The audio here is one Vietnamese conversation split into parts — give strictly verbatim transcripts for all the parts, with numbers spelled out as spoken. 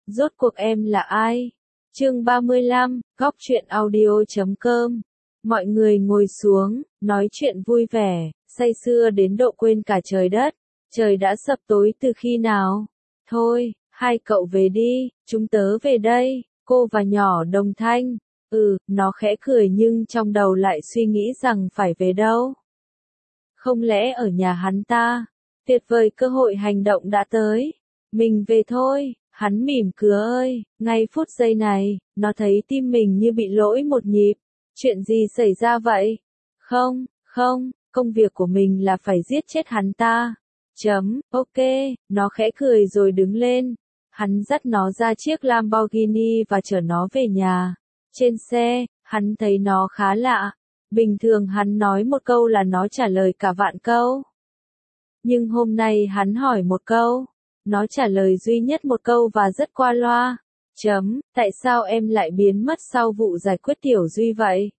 Rốt cuộc em là ai? Chương ba mươi lăm, góc truyện audio chấm com. Mọi người ngồi xuống, nói chuyện vui vẻ, say sưa đến độ quên cả trời đất. Trời đã sập tối từ khi nào? Thôi, hai cậu về đi, chúng tớ về đây, cô và nhỏ Đồng Thanh. Ừ, nó khẽ cười nhưng trong đầu lại suy nghĩ rằng phải về đâu. Không lẽ ở nhà hắn ta? Tuyệt vời, cơ hội hành động đã tới. Mình về thôi. Hắn mỉm cười ơi, ngay phút giây này, nó thấy tim mình như bị lỗi một nhịp. Chuyện gì xảy ra vậy? Không, không, công việc của mình là phải giết chết hắn ta. Chấm, ok, nó khẽ cười rồi đứng lên. Hắn dắt nó ra chiếc Lamborghini và chở nó về nhà. Trên xe, hắn thấy nó khá lạ. Bình thường hắn nói một câu là nó trả lời cả vạn câu. Nhưng hôm nay hắn hỏi một câu. Nó trả lời duy nhất một câu và rất qua loa. Chấm, tại sao em lại biến mất sau vụ giải quyết Tiểu Duy vậy?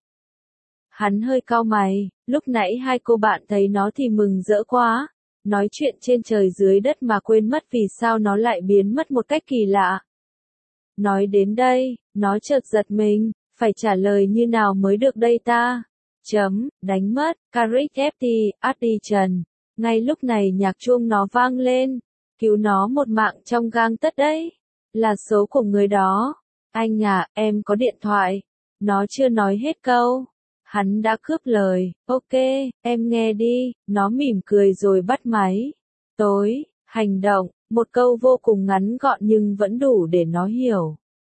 Hắn hơi cau mày, lúc nãy hai cô bạn thấy nó thì mừng rỡ quá. Nói chuyện trên trời dưới đất mà quên mất vì sao nó lại biến mất một cách kỳ lạ. Nói đến đây, nó chợt giật mình, phải trả lời như nào mới được đây ta? Chấm, đánh mất, Carrick ép tê, Audition. Ngay lúc này nhạc chuông nó vang lên. Cứu nó một mạng trong gang tấc đấy. Là số của người đó. Anh à, em có điện thoại. Nó chưa nói hết câu. Hắn đã cướp lời. Ok, em nghe đi. Nó mỉm cười rồi bắt máy. Tối, hành động. Một câu vô cùng ngắn gọn nhưng vẫn đủ để nó hiểu.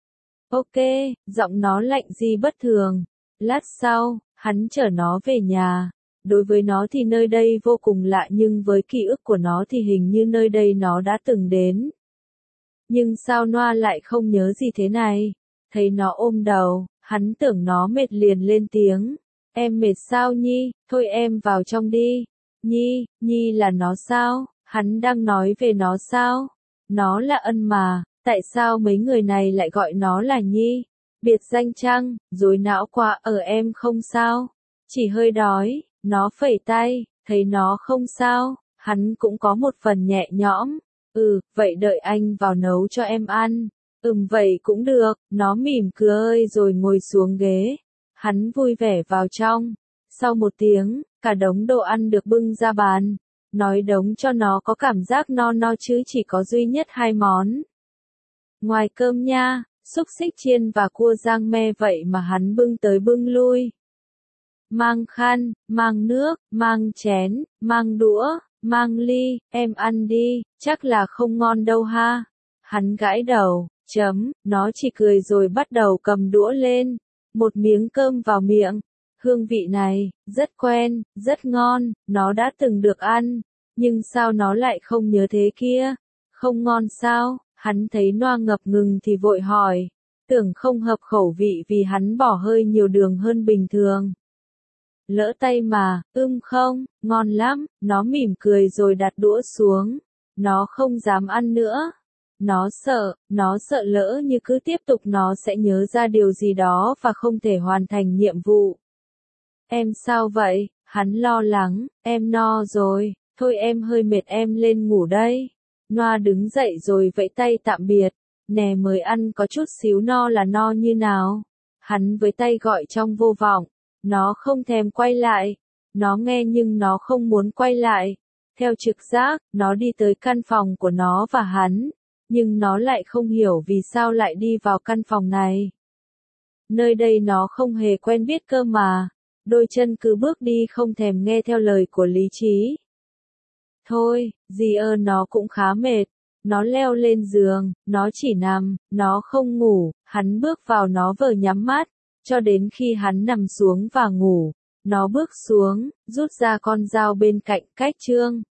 Ok, giọng nó lạnh di bất thường. Lát sau, hắn chở nó về nhà. Đối với nó thì nơi đây vô cùng lạ nhưng với ký ức của nó thì hình như nơi đây nó đã từng đến. Nhưng sao Noa lại không nhớ gì thế này? Thấy nó ôm đầu, hắn tưởng nó mệt liền lên tiếng. Em mệt sao Nhi? Thôi em vào trong đi. Nhi, Nhi là nó sao? Hắn đang nói về nó sao? Nó là Ân mà, tại sao mấy người này lại gọi nó là Nhi? Biệt danh chăng? Rối não quá, ở em không sao? Chỉ hơi đói. Nó phẩy tay, thấy nó không sao, hắn cũng có một phần nhẹ nhõm. Ừ, vậy đợi anh vào nấu cho em ăn. Ừm vậy cũng được, nó mỉm cười ơi rồi ngồi xuống ghế. Hắn vui vẻ vào trong. Sau một tiếng, cả đống đồ ăn được bưng ra bàn. Nói đống cho nó có cảm giác no no chứ chỉ có duy nhất hai món. Ngoài cơm nha, xúc xích chiên và cua rang me vậy mà hắn bưng tới bưng lui. Mang khăn, mang nước, mang chén, mang đũa, mang ly, em ăn đi, chắc là không ngon đâu ha. Hắn gãi đầu, chấm, nó chỉ cười rồi bắt đầu cầm đũa lên. Một miếng cơm vào miệng. Hương vị này, rất quen, rất ngon, nó đã từng được ăn. Nhưng sao nó lại không nhớ thế kia? Không ngon sao? Hắn thấy Noa ngập ngừng thì vội hỏi. Tưởng không hợp khẩu vị vì hắn bỏ hơi nhiều đường hơn bình thường. Lỡ tay mà, ưm không, ngon lắm, nó mỉm cười rồi đặt đũa xuống. Nó không dám ăn nữa. Nó sợ, nó sợ lỡ như cứ tiếp tục nó sẽ nhớ ra điều gì đó và không thể hoàn thành nhiệm vụ. Em sao vậy? Hắn lo lắng, em no rồi, thôi em hơi mệt em lên ngủ đây. Noa đứng dậy rồi vẫy tay tạm biệt, nè mới ăn có chút xíu no là no như nào. Hắn với tay gọi trong vô vọng. Nó không thèm quay lại. Nó nghe nhưng nó không muốn quay lại. Theo trực giác, nó đi tới căn phòng của nó và hắn. Nhưng nó lại không hiểu vì sao lại đi vào căn phòng này. Nơi đây nó không hề quen biết cơ mà. Đôi chân cứ bước đi không thèm nghe theo lời của lý trí. Thôi, dì ơ nó cũng khá mệt. Nó leo lên giường, nó chỉ nằm, nó không ngủ. Hắn bước vào nó vờ nhắm mắt. Cho đến khi hắn nằm xuống và ngủ, nó bước xuống, rút ra con dao bên cạnh cách chương.